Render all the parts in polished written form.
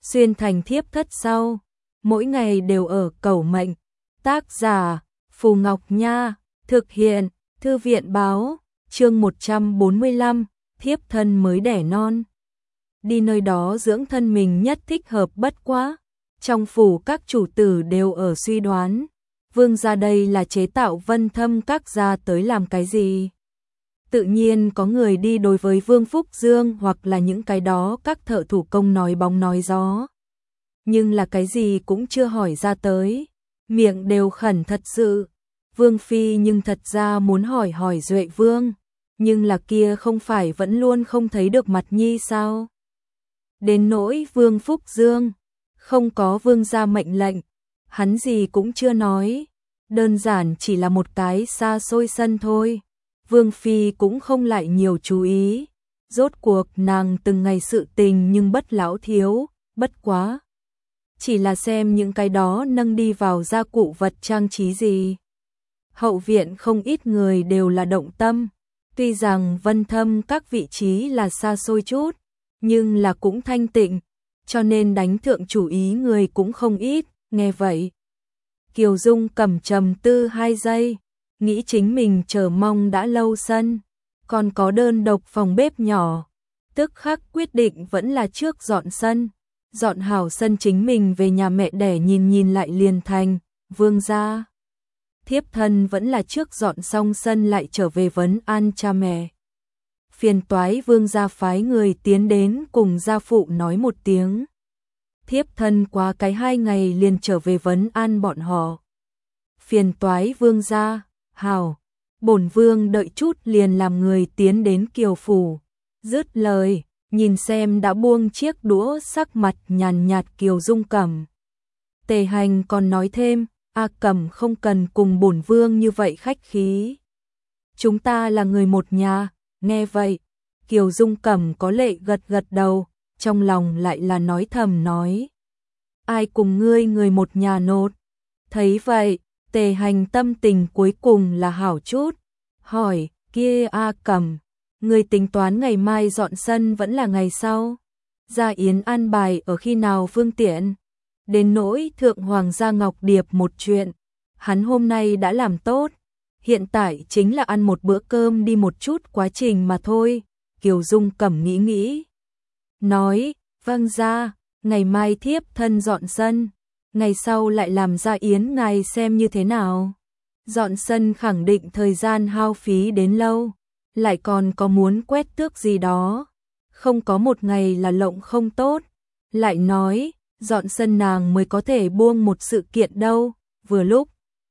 xuyên thành thiếp thất sau, mỗi ngày đều ở cầu mệnh. Tác giả Phù Ngọc Nha, thực hiện Thư viện báo, chương 145, thiếp thân mới đẻ non. Đi nơi đó dưỡng thân mình nhất thích hợp bất quá. Trong phủ các chủ tử đều ở suy đoán, Vương gia đây là chế tạo Vân Thâm các gia tới làm cái gì? Tự nhiên có người đi đối với Vương Phúc Dương hoặc là những cái đó các thợ thủ công nói bóng nói gió. Nhưng là cái gì cũng chưa hỏi ra tới, miệng đều khẩn thật sự. Vương Phi nhưng thật ra muốn hỏi Duệ Vương, nhưng là kia không phải vẫn luôn không thấy được mặt nhi sao? Đến nỗi Vương Phúc Dương, không có vương gia mệnh lệnh, hắn gì cũng chưa nói, đơn giản chỉ là một cái xa xôi sân thôi. Vương Phi cũng không lại nhiều chú ý, rốt cuộc nàng từng ngày sự tình nhưng bất lão thiếu, bất quá. Chỉ là xem những cái đó nâng đi vào gia cụ vật trang trí gì. Hậu viện không ít người đều là động tâm, tuy rằng Vân Thâm các vị trí là xa xôi chút, nhưng là cũng thanh tịnh, cho nên đánh thượng chủ ý người cũng không ít, nghe vậy. Kiều Dung cầm trầm tư 2 giây, nghĩ chính mình chờ mong đã lâu sân, còn có đơn độc phòng bếp nhỏ, tức khắc quyết định vẫn là trước dọn sân, dọn hảo sân chính mình về nhà mẹ đẻ nhìn lại liền thành, Vương gia. Thiếp thân vẫn là trước dọn xong sân lại trở về vấn an cha mẹ. Phiền toái Vương gia phái người tiến đến cùng gia phụ nói một tiếng. Thiếp thân qua cái 2 ngày liền trở về vấn an bọn họ. Phiền toái Vương gia, hảo, bổn vương đợi chút liền làm người tiến đến Kiều phủ. Dứt lời, nhìn xem đã buông chiếc đũa, sắc mặt nhàn nhạt Kiều Dung Cẩm. Tề Hành còn nói thêm, A Cẩm không cần cùng bổn vương như vậy khách khí. Chúng ta là người một nhà. Nghe vậy, Kiều Dung Cẩm có lệ gật đầu, trong lòng lại là nói thầm nói. Ai cùng ngươi người một nhà nột? Thấy vậy, Tề Hành tâm tình cuối cùng là hảo chút. Hỏi, kia A Cẩm, ngươi tính toán ngày mai dọn sân vẫn là ngày sau? Gia yến an bài ở khi nào phương tiện? Đến nỗi thượng hoàng gia Ngọc Điệp một chuyện, hắn hôm nay đã làm tốt. Hiện tại chính là ăn một bữa cơm đi một chút quá trình mà thôi. Kiều Dung Cẩm nghĩ. Nói, vâng ra, ngày mai thiếp thân dọn sân. Ngày sau lại làm gia yến ngài xem như thế nào. Dọn sân khẳng định thời gian hao phí đến lâu. Lại còn có muốn quét tước gì đó. Không có một ngày là lộng không tốt. Lại nói, dọn sân nàng mới có thể buông một sự kiện đâu. Vừa lúc.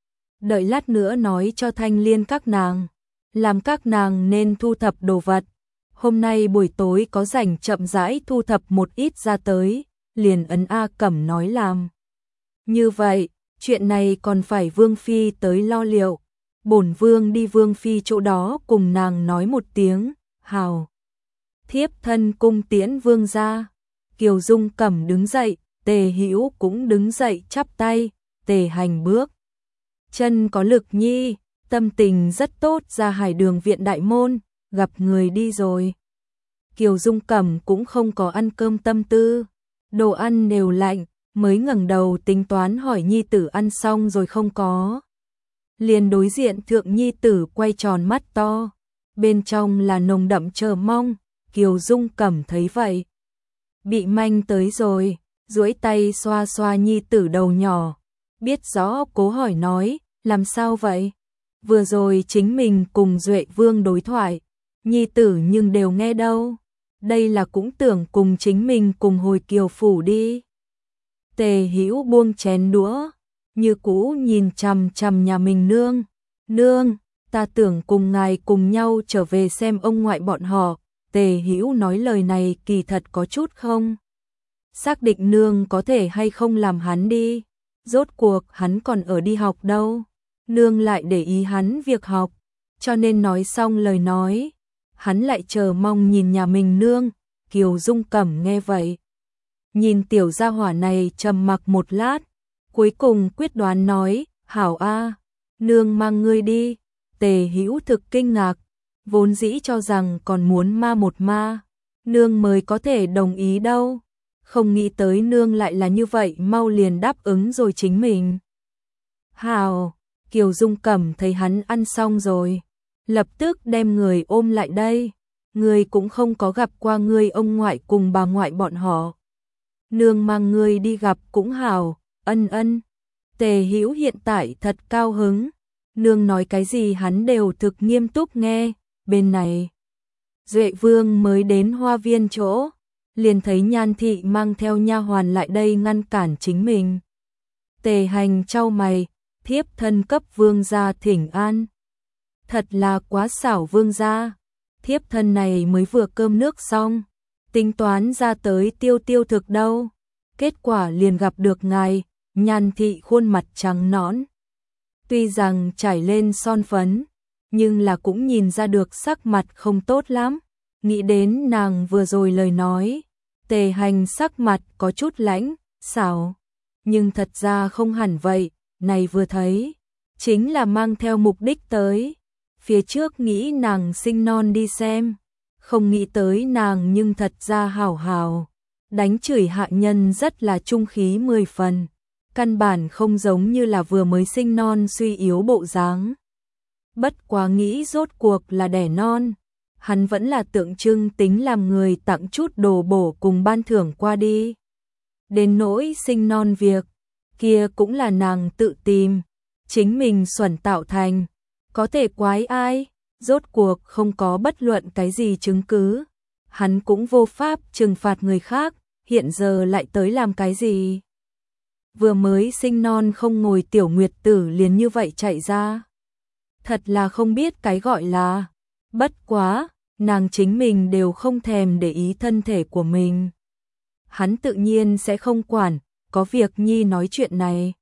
Đợi lát nữa nói cho Thanh Liên các nàng, làm các nàng nên thu thập đồ vật. Hôm nay buổi tối có rảnh chậm rãi thu thập một ít ra tới, liền ấn A Cẩm nói làm. Như vậy, chuyện này còn phải Vương Phi tới lo liệu. Bổn Vương đi Vương Phi chỗ đó cùng nàng nói một tiếng, hào. Thiếp thân cung tiễn Vương gia. Kiều Dung Cẩm đứng dậy, Tề Hữu cũng đứng dậy chắp tay, Tề Hành bước. Chân có lực nhi, tâm tình rất tốt ra Hải Đường viện đại môn, gặp người đi rồi. Kiều Dung Cẩm cũng không có ăn cơm tâm tư, đồ ăn đều lạnh, mới ngẩng đầu tính toán hỏi nhi tử ăn xong rồi không có. Liền đối diện thượng nhi tử quay tròn mắt to, bên trong là nồng đậm chờ mong, Kiều Dung Cẩm thấy vậy. Bị manh tới rồi, duỗi tay xoa xoa nhi tử đầu nhỏ, biết rõ cố hỏi nói. Làm sao vậy? Vừa rồi chính mình cùng Duệ Vương đối thoại, nhi tử nhưng đều nghe đâu. Đây là cũng tưởng cùng chính mình cùng hồi Kiều phủ đi. Tề Hữu buông chén đũa, như cũ nhìn chằm chằm nhà mình nương. Nương, ta tưởng cùng ngài cùng nhau trở về xem ông ngoại bọn họ. Tề Hữu nói lời này kỳ thật có chút không? Xác định nương có thể hay không làm hắn đi. Rốt cuộc hắn còn ở đi học đâu. Nương lại để ý hắn việc học, cho nên nói xong lời nói, hắn lại chờ mong nhìn nhà mình nương. Kiều Dung Cẩm nghe vậy, nhìn tiểu gia hỏa này trầm mặc một lát, cuối cùng quyết đoán nói, hảo a, nương mang ngươi đi. Tề Hữu thực kinh ngạc, vốn dĩ cho rằng còn muốn ma một ma, nương mới có thể đồng ý đâu. không nghĩ tới nương lại là như vậy mau liền đáp ứng rồi chính mình. Hào, Kiều Dung Cẩm thấy hắn ăn xong rồi, lập tức đem người ôm lại đây, người cũng không có gặp qua người ông ngoại cùng bà ngoại bọn họ. Nương mang người đi gặp cũng hào, ân ân. Tề Hữu hiện tại thật cao hứng, nương nói cái gì hắn đều thực nghiêm túc nghe, bên này. Duệ Vương mới đến hoa viên chỗ, liền thấy Nhan thị mang theo nha hoàn lại đây ngăn cản chính mình. Tề Hành chau mày, thiếp thân cấp vương gia thỉnh an. Thật là quá xảo vương gia, thiếp thân này mới vừa cơm nước xong, tính toán ra tới tiêu tiêu thực đâu, kết quả liền gặp được ngài. Nhan thị khuôn mặt trắng nõn, tuy rằng trải lên son phấn, nhưng là cũng nhìn ra được sắc mặt không tốt lắm. Nghĩ đến nàng vừa rồi lời nói, Tề Hành sắc mặt có chút lãnh, xảo, nhưng thật ra không hẳn vậy, này vừa thấy, chính là mang theo mục đích tới. Phía trước nghĩ nàng sinh non đi xem, không nghĩ tới nàng nhưng thật ra hảo hảo, đánh chửi hạ nhân rất là trung khí 10 phần. Căn bản không giống như là vừa mới sinh non suy yếu bộ dáng. Bất quá nghĩ rốt cuộc là đẻ non, hắn vẫn là tượng trưng tính làm người tặng chút đồ bổ cùng ban thưởng qua đi. Đến nỗi sinh non việc, kia cũng là nàng tự tìm, chính mình xuẩn tạo thành, có thể quái ai, rốt cuộc không có bất luận cái gì chứng cứ. Hắn cũng vô pháp trừng phạt người khác, hiện giờ lại tới làm cái gì? Vừa mới sinh non không ngồi tiểu nguyệt tử liền như vậy chạy ra. Thật là không biết cái gọi là, bất quá, nàng chính mình đều không thèm để ý thân thể của mình. Hắn tự nhiên sẽ không quản, có việc nhi nói chuyện này.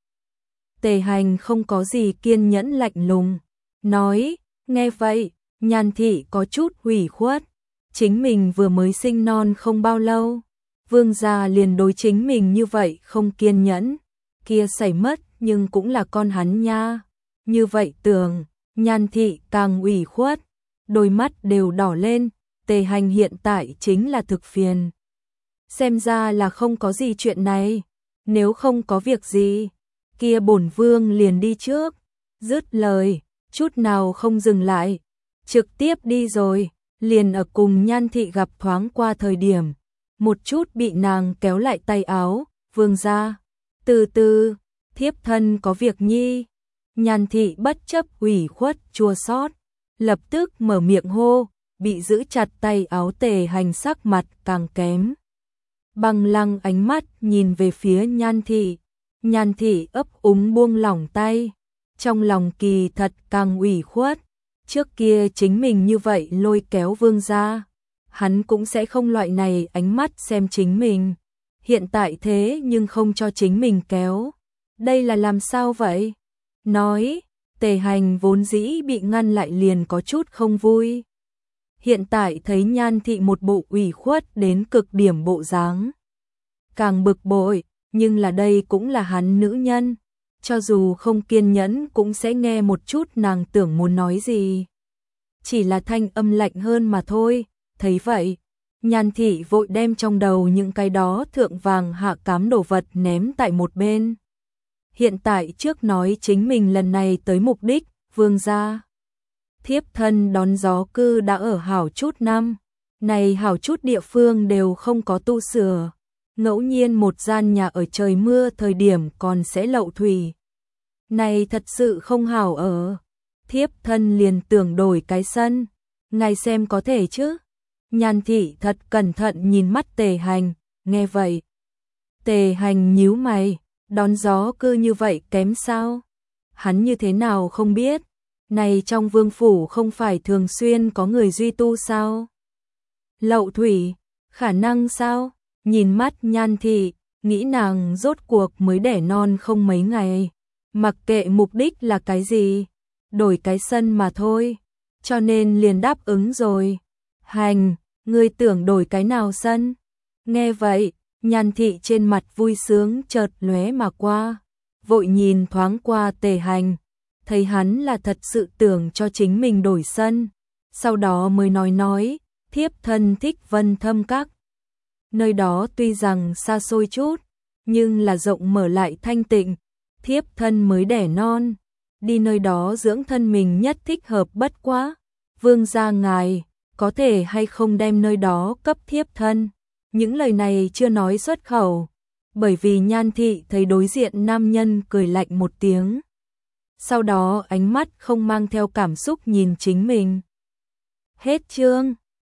Tề Hành không có gì kiên nhẫn lạnh lùng, nói, nghe vậy, Nhan thị có chút ủy khuất, chính mình vừa mới sinh non không bao lâu, vương gia liền đối chính mình như vậy không kiên nhẫn, kia xảy mất nhưng cũng là con hắn nha. Như vậy tưởng, Nhan thị càng ủy khuất, đôi mắt đều đỏ lên, Tề Hành hiện tại chính là thực phiền. Xem ra là không có gì chuyện này, nếu không có việc gì, kia bổn vương liền đi trước. Dứt lời, chút nào không dừng lại, trực tiếp đi rồi, liền ở cùng Nhan thị gặp thoáng qua thời điểm, một chút bị nàng kéo lại tay áo, vương gia, từ từ, thiếp thân có việc nhi. Nhan thị bất chấp ủy khuất chua xót, lập tức mở miệng hô, bị giữ chặt tay áo Tề Hành sắc mặt càng kém. Bằng lăng ánh mắt nhìn về phía Nhan thị ấp úng buông lỏng tay, trong lòng kỳ thật càng ủy khuất, trước kia chính mình như vậy lôi kéo vương gia, hắn cũng sẽ không loại này ánh mắt xem chính mình, hiện tại thế nhưng không cho chính mình kéo, đây là làm sao vậy? Nói, Tề Hành vốn dĩ bị ngăn lại liền có chút không vui. Hiện tại thấy Nhan thị một bộ ủy khuất đến cực điểm bộ dáng, càng bực bội, nhưng là đây cũng là hắn nữ nhân, cho dù không kiên nhẫn cũng sẽ nghe một chút nàng tưởng muốn nói gì. Chỉ là thanh âm lạnh hơn mà thôi, thấy vậy, Nhan thị vội đem trong đầu những cái đó thượng vàng hạ cám đồ vật ném tại một bên. Hiện tại trước nói chính mình lần này tới mục đích, vương gia. Thiếp thân đón gió cư đã ở hảo chút năm, này hảo chút địa phương đều không có tu sửa, ngẫu nhiên một gian nhà ở trời mưa thời điểm còn sẽ lậu thủy. Này thật sự không hảo ở, thiếp thân liền tưởng đổi cái sân, ngài xem có thể chứ? Nhan thị thật cẩn thận nhìn mắt Tề Hành, nghe vậy. Tề Hành nhíu mày, đón gió cư như vậy kém sao? Hắn như thế nào không biết, này trong vương phủ không phải thường xuyên có người duy tu sao? Lậu thủy, khả năng sao? Nhìn mắt Nhan thị, nghĩ nàng rốt cuộc mới đẻ non không mấy ngày, mặc kệ mục đích là cái gì, đổi cái sân mà thôi, cho nên liền đáp ứng rồi. Hành, ngươi tưởng đổi cái nào sân? Nghe vậy, Nhan thị trên mặt vui sướng chợt lóe mà qua, vội nhìn thoáng qua Tề Hành, thấy hắn là thật sự tưởng cho chính mình đổi sân, sau đó mới nói, thiếp thân thích Vân Thâm Các. Nơi đó tuy rằng xa xôi chút, nhưng là rộng mở lại thanh tịnh, thiếp thân mới đẻ non, đi nơi đó dưỡng thân mình nhất thích hợp bất quá. Vương gia ngài, có thể hay không đem nơi đó cấp thiếp thân? Những lời này chưa nói xuất khẩu, bởi vì Nhan thị thấy đối diện nam nhân cười lạnh một tiếng. Sau đó ánh mắt không mang theo cảm xúc nhìn chính mình. Hết chương.